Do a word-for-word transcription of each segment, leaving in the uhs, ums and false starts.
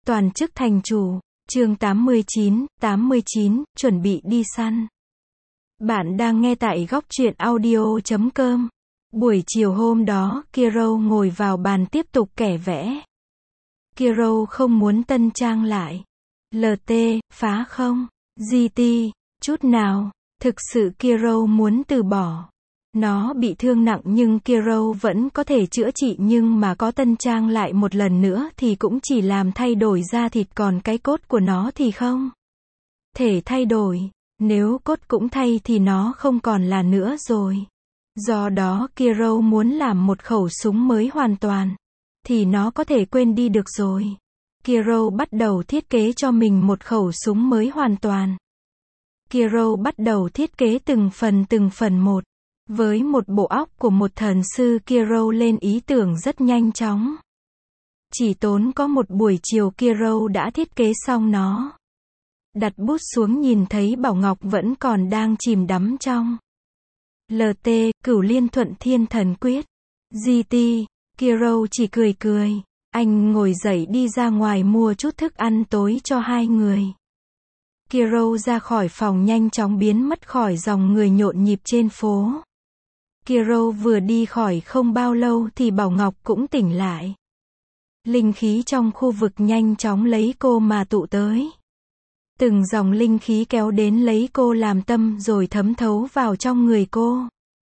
Toàn chức thành chủ, chương tám mươi chín, tám mươi chín, chuẩn bị đi săn. Bạn đang nghe tại góc truyện audio chấm com. Buổi chiều hôm đó, Kiro ngồi vào bàn tiếp tục kẻ vẽ. Kiro không muốn tân trang lại. lờ tê, phá không? giê tê, chút nào. Thực sự Kiro muốn từ bỏ. Nó bị thương nặng nhưng Kiro vẫn có thể chữa trị, nhưng mà có tân trang lại một lần nữa thì cũng chỉ làm thay đổi da thịt, còn cái cốt của nó thì không thể thay đổi. Nếu cốt cũng thay thì nó không còn là nữa rồi. Do đó Kiro muốn làm một khẩu súng mới hoàn toàn thì nó có thể quên đi được rồi. Kiro bắt đầu thiết kế cho mình một khẩu súng mới hoàn toàn. Kiro bắt đầu thiết kế từng phần từng phần một. Với một bộ óc của một thần sư, Kiro lên ý tưởng rất nhanh chóng. Chỉ tốn có một buổi chiều Kiro đã thiết kế xong nó. Đặt bút xuống nhìn thấy Bảo Ngọc vẫn còn đang chìm đắm trong lờ tê, Cửu Liên Thuận Thiên Thần Quyết. giê tê, Kiro chỉ cười cười. Anh ngồi dậy đi ra ngoài mua chút thức ăn tối cho hai người. Kiro ra khỏi phòng nhanh chóng biến mất khỏi dòng người nhộn nhịp trên phố. Kiro vừa đi khỏi không bao lâu thì Bảo Ngọc cũng tỉnh lại. Linh khí trong khu vực nhanh chóng lấy cô mà tụ tới. Từng dòng linh khí kéo đến lấy cô làm tâm rồi thấm thấu vào trong người cô.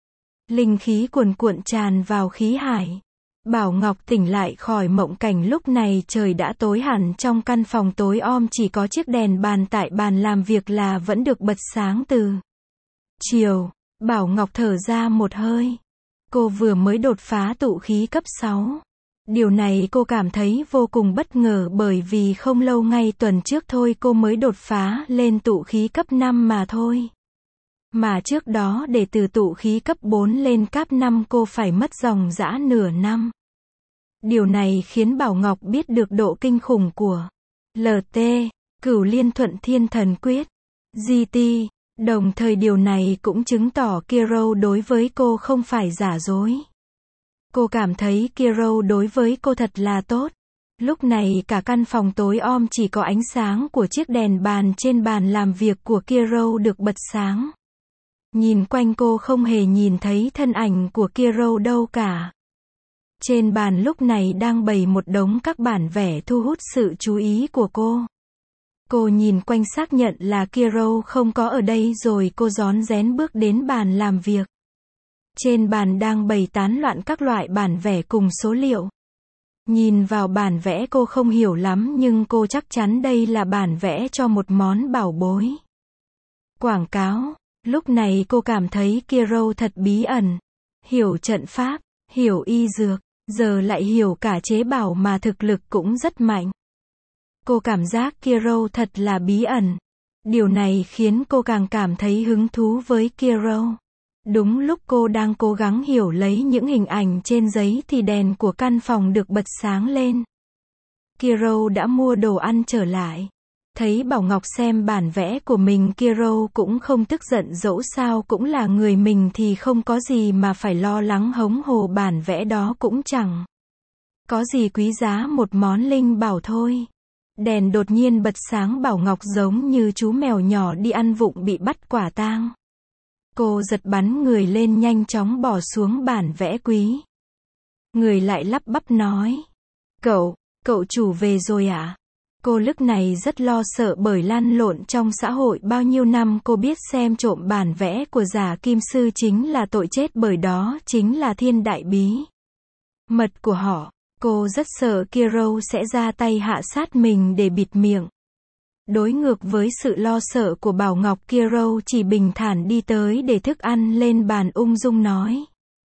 Linh khí cuồn cuộn tràn vào khí hải. Bảo Ngọc tỉnh lại khỏi mộng cảnh. Lúc này trời đã tối hẳn, trong căn phòng tối om chỉ có chiếc đèn bàn tại bàn làm việc là vẫn được bật sáng từ chiều. Bảo Ngọc thở ra một hơi. Cô vừa mới đột phá tụ khí cấp sáu. Điều này cô cảm thấy vô cùng bất ngờ, bởi vì không lâu ngay tuần trước thôi cô mới đột phá lên tụ khí cấp năm mà thôi. Mà trước đó để từ tụ khí cấp bốn lên cấp năm cô phải mất dòng dã nửa năm. Điều này khiến Bảo Ngọc biết được độ kinh khủng của lờ tê, Cửu Liên Thuận Thiên Thần Quyết, giê tê. Đồng thời điều này cũng chứng tỏ Kiro đối với cô không phải giả dối. Cô cảm thấy Kiro đối với cô thật là tốt. Lúc này cả căn phòng tối om chỉ có ánh sáng của chiếc đèn bàn trên bàn làm việc của Kiro được bật sáng. Nhìn quanh cô không hề nhìn thấy thân ảnh của Kiro đâu cả. Trên bàn lúc này đang bày một đống các bản vẽ thu hút sự chú ý của cô. Cô nhìn quanh xác nhận là Kiro không có ở đây rồi cô rón rén bước đến bàn làm việc. Trên bàn đang bày tán loạn các loại bản vẽ cùng số liệu. Nhìn vào bản vẽ cô không hiểu lắm nhưng cô chắc chắn đây là bản vẽ cho một món bảo bối. Quảng cáo. Lúc này cô cảm thấy Kiro thật bí ẩn. Hiểu trận pháp, hiểu y dược, giờ lại hiểu cả chế bảo mà thực lực cũng rất mạnh. Cô cảm giác Kiro thật là bí ẩn. Điều này khiến cô càng cảm thấy hứng thú với Kiro. Đúng lúc cô đang cố gắng hiểu lấy những hình ảnh trên giấy thì đèn của căn phòng được bật sáng lên. Kiro đã mua đồ ăn trở lại. Thấy Bảo Ngọc xem bản vẽ của mình, Kiro cũng không tức giận, dẫu sao cũng là người mình thì không có gì mà phải lo lắng hống hồ, bản vẽ đó cũng chẳng có gì quý giá, một món linh bảo thôi. Đèn đột nhiên bật sáng, Bảo Ngọc giống như chú mèo nhỏ đi ăn vụng bị bắt quả tang. Cô giật bắn người lên nhanh chóng bỏ xuống bản vẽ quý. Người lại lắp bắp nói. Cậu, cậu chủ về rồi ạ? À? Cô lúc này rất lo sợ bởi lăn lộn trong xã hội bao nhiêu năm, cô biết xem trộm bản vẽ của giả kim sư chính là tội chết, bởi đó chính là thiên đại bí mật của họ. Cô rất sợ Kiro sẽ ra tay hạ sát mình để bịt miệng. Đối ngược với sự lo sợ của Bảo Ngọc, Kiro chỉ bình thản đi tới để thức ăn lên bàn, ung dung nói.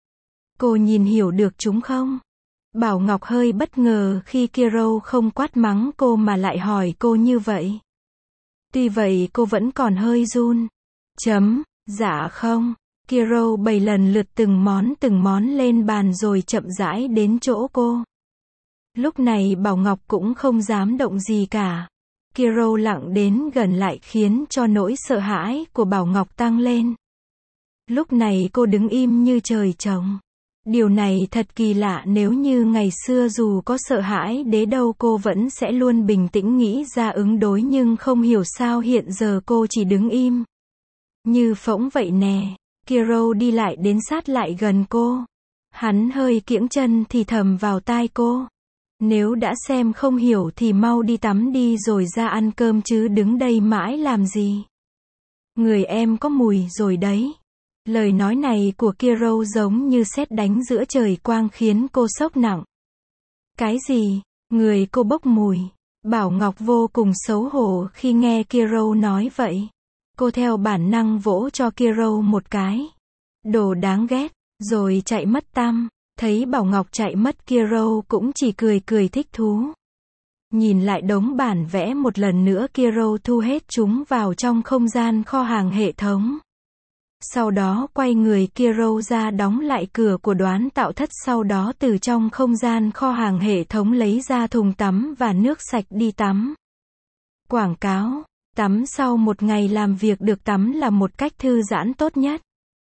Cô nhìn hiểu được chúng không? Bảo Ngọc hơi bất ngờ khi Kiro không quát mắng cô mà lại hỏi cô như vậy. Tuy vậy cô vẫn còn hơi run. Chấm, dạ không. Kiro bày lần lượt từng món từng món lên bàn rồi chậm rãi đến chỗ cô. Lúc này Bảo Ngọc cũng không dám động gì cả. Kiro lặng đến gần lại khiến cho nỗi sợ hãi của Bảo Ngọc tăng lên. Lúc này cô đứng im như trời trồng. Điều này thật kỳ lạ, nếu như ngày xưa dù có sợ hãi đến đâu cô vẫn sẽ luôn bình tĩnh nghĩ ra ứng đối, nhưng không hiểu sao hiện giờ cô chỉ đứng im. Như phỗng vậy nè. Kiro đi lại đến sát lại gần cô. Hắn hơi kiễng chân thì thầm vào tai cô. Nếu đã xem không hiểu thì mau đi tắm đi rồi ra ăn cơm chứ đứng đây mãi làm gì. Người em có mùi rồi đấy. Lời nói này của Kiro giống như sét đánh giữa trời quang khiến cô sốc nặng. Cái gì? Người cô bốc mùi. Bảo Ngọc vô cùng xấu hổ khi nghe Kiro nói vậy. Cô theo bản năng vỗ cho Kiro một cái. Đồ đáng ghét, rồi chạy mất tăm. Thấy Bảo Ngọc chạy mất, Kiro cũng chỉ cười cười thích thú. Nhìn lại đống bản vẽ một lần nữa, Kiro thu hết chúng vào trong không gian kho hàng hệ thống. Sau đó quay người Kiro ra đóng lại cửa của đoán tạo thất, sau đó từ trong không gian kho hàng hệ thống lấy ra thùng tắm và nước sạch đi tắm. Quảng cáo, tắm sau một ngày làm việc được tắm là một cách thư giãn tốt nhất.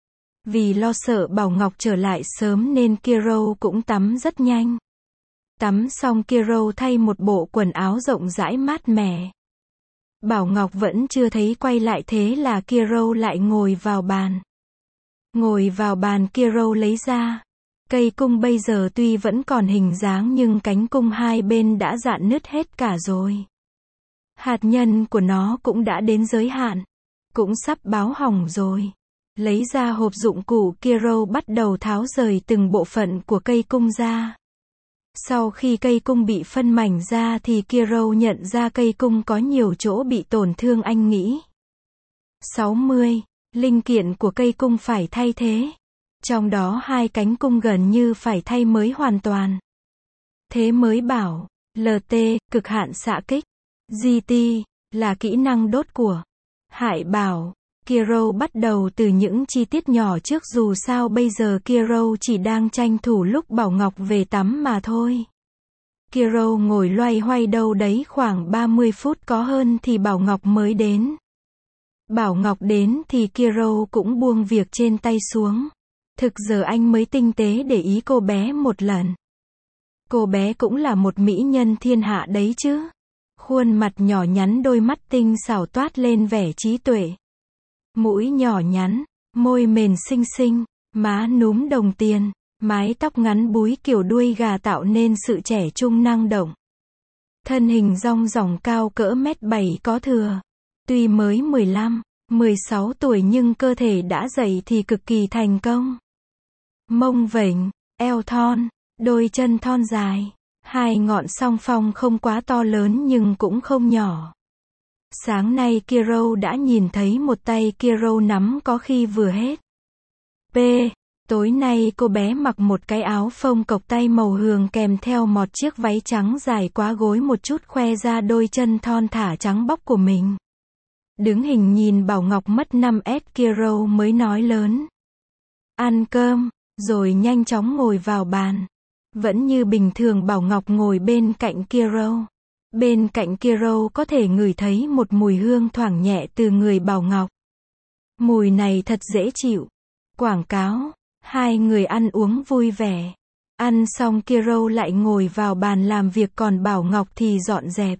Vì lo sợ Bảo Ngọc trở lại sớm nên Kiro cũng tắm rất nhanh. Tắm xong Kiro thay một bộ quần áo rộng rãi mát mẻ. Bảo Ngọc vẫn chưa thấy quay lại, thế là Kiro lại ngồi vào bàn. Ngồi vào bàn, Kiro lấy ra. Cây cung bây giờ tuy vẫn còn hình dáng nhưng cánh cung hai bên đã rạn nứt hết cả rồi. Hạt nhân của nó cũng đã đến giới hạn. Cũng sắp báo hỏng rồi. Lấy ra hộp dụng cụ, Kiro bắt đầu tháo rời từng bộ phận của cây cung ra. Sau khi cây cung bị phân mảnh ra thì Kiro nhận ra cây cung có nhiều chỗ bị tổn thương, anh nghĩ. sáu mươi linh kiện của cây cung phải thay thế. Trong đó hai cánh cung gần như phải thay mới hoàn toàn. Thế mới bảo, lờ tê, cực hạn xạ kích. giê tê, là kỹ năng đốt của Hải Bảo. Kiro bắt đầu từ những chi tiết nhỏ trước, dù sao bây giờ Kiro chỉ đang tranh thủ lúc Bảo Ngọc về tắm mà thôi. Kiro ngồi loay hoay đâu đấy khoảng ba mươi phút có hơn thì Bảo Ngọc mới đến. Bảo Ngọc đến thì Kiro cũng buông việc trên tay xuống. Thực giờ anh mới tinh tế để ý cô bé một lần. Cô bé cũng là một mỹ nhân thiên hạ đấy chứ. Khuôn mặt nhỏ nhắn, đôi mắt tinh xảo toát lên vẻ trí tuệ. Mũi nhỏ nhắn, môi mềm xinh xinh, má núm đồng tiền, mái tóc ngắn búi kiểu đuôi gà tạo nên sự trẻ trung năng động. Thân hình dong dỏng cao cỡ mét bảy có thừa. Tuy mới mười lăm, mười sáu tuổi nhưng cơ thể đã dậy thì cực kỳ thành công. Mông vểnh, eo thon, đôi chân thon dài, hai ngọn song phong không quá to lớn nhưng cũng không nhỏ. Sáng nay Kiro đã nhìn thấy một tay Kiro nắm có khi vừa hết. P. Tối nay cô bé mặc một cái áo phông cộc tay màu hường kèm theo một chiếc váy trắng dài quá gối một chút, khoe ra đôi chân thon thả trắng bóc của mình. Đứng hình nhìn Bảo Ngọc mất năm s, Kiro mới nói lớn. Ăn cơm, rồi nhanh chóng ngồi vào bàn. Vẫn như bình thường Bảo Ngọc ngồi bên cạnh Kiro. Bên cạnh Kiro có thể ngửi thấy một mùi hương thoảng nhẹ từ người Bảo Ngọc. Mùi này thật dễ chịu. Quảng cáo. Hai người ăn uống vui vẻ. Ăn xong Kiro lại ngồi vào bàn làm việc, còn Bảo Ngọc thì dọn dẹp.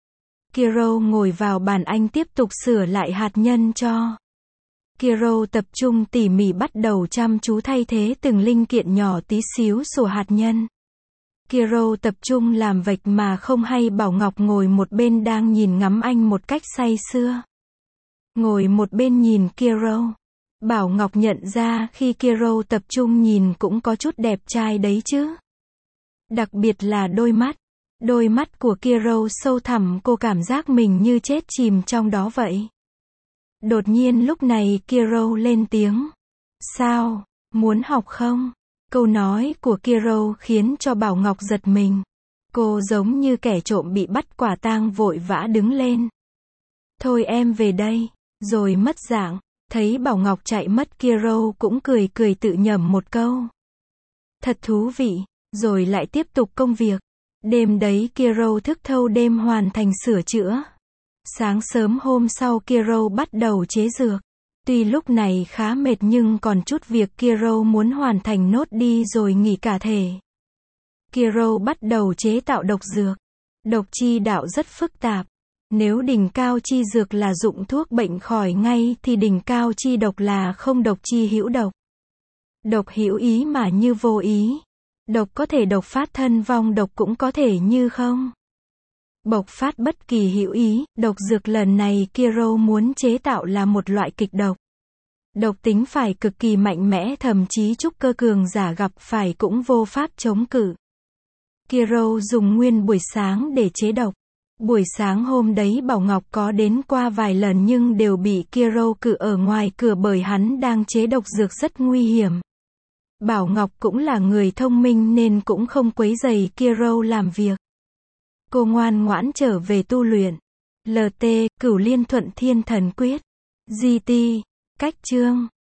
Kiro ngồi vào bàn, anh tiếp tục sửa lại hạt nhân cho. Kiro tập trung tỉ mỉ, bắt đầu chăm chú thay thế từng linh kiện nhỏ tí xíu của hạt nhân. Kiro tập trung làm vạch mà không hay Bảo Ngọc ngồi một bên đang nhìn ngắm anh một cách say sưa. Ngồi một bên nhìn Kiro. Bảo Ngọc nhận ra khi Kiro tập trung nhìn cũng có chút đẹp trai đấy chứ. Đặc biệt là đôi mắt. Đôi mắt của Kiro sâu thẳm, cô cảm giác mình như chết chìm trong đó vậy. Đột nhiên lúc này Kiro lên tiếng. Sao, muốn học không? Câu nói của Kiro khiến cho Bảo Ngọc giật mình. Cô giống như kẻ trộm bị bắt quả tang, vội vã đứng lên. Thôi em về đây, rồi mất dạng. Thấy Bảo Ngọc chạy mất, Kiro cũng cười cười tự nhẩm một câu. Thật thú vị, rồi lại tiếp tục công việc. Đêm đấy Kiro thức thâu đêm hoàn thành sửa chữa. Sáng sớm hôm sau Kiro bắt đầu chế dược. Tuy lúc này khá mệt nhưng còn chút việc Kiro muốn hoàn thành nốt đi rồi nghỉ cả thể. Kiro bắt đầu chế tạo độc dược. Độc chi đạo rất phức tạp. Nếu đỉnh cao chi dược là dụng thuốc bệnh khỏi ngay thì đỉnh cao chi độc là không độc chi hữu độc. Độc hữu ý mà như vô ý. Độc có thể độc phát thân vong, độc cũng có thể như không bộc phát bất kỳ hữu ý. Độc dược lần này Kiro muốn chế tạo là một loại kịch độc. Độc tính phải cực kỳ mạnh mẽ, thậm chí trúc cơ cường giả gặp phải cũng vô pháp chống cự. Kiro dùng nguyên buổi sáng để chế độc. Buổi sáng hôm đấy Bảo Ngọc có đến qua vài lần nhưng đều bị Kiro cự ở ngoài cửa bởi hắn đang chế độc dược rất nguy hiểm. Bảo Ngọc cũng là người thông minh nên cũng không quấy rầy Kiro làm việc. Cô ngoan ngoãn trở về tu luyện. lờ tê, Cửu Liên Thuận Thiên Thần Quyết. giê tê, cách chương